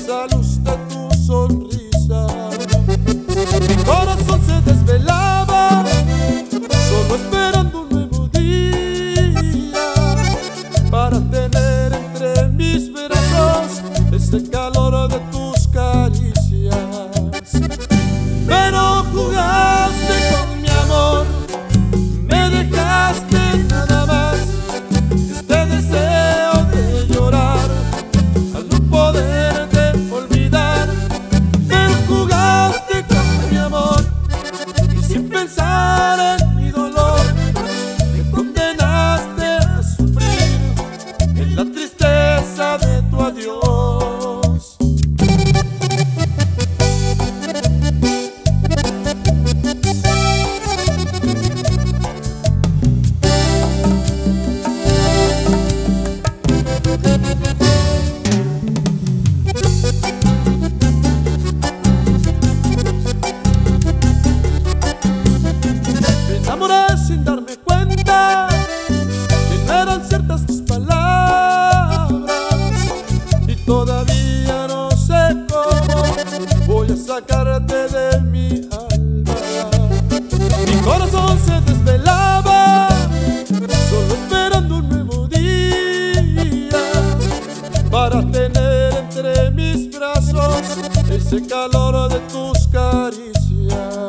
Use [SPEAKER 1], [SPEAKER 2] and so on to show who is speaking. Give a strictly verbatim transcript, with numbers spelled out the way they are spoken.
[SPEAKER 1] esa luz de tu sonrisa. Mi corazón se desvelaba, solo esperando un nuevo día, para tener entre mis brazos ese calor de tus caricias. Pero jugaste con mi amor, me dejaste nada más este deseo de llorar al no poderte olvidar. Pero jugaste con mi amor y sin pensar en mi dolor me condenaste a sufrir en la tristeza de tu adiós. Sin darme cuenta que no eran ciertas tus palabras, y todavía no sé cómo voy a sacarte de mi alma. Mi corazón se desvelaba, solo esperando un nuevo día, para tener entre mis brazos ese calor de tus caricias.